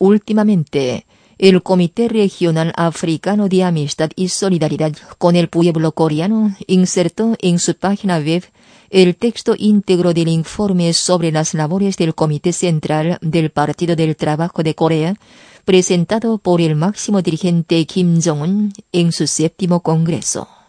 Últimamente, el Comité Regional Africano de Amistad y Solidaridad con el Pueblo Coreano insertó en su página web el texto íntegro del informe sobre las labores del Comité Central del Partido del Trabajo de Corea, presentado por el máximo dirigente Kim Jong-un en su 7º Congreso.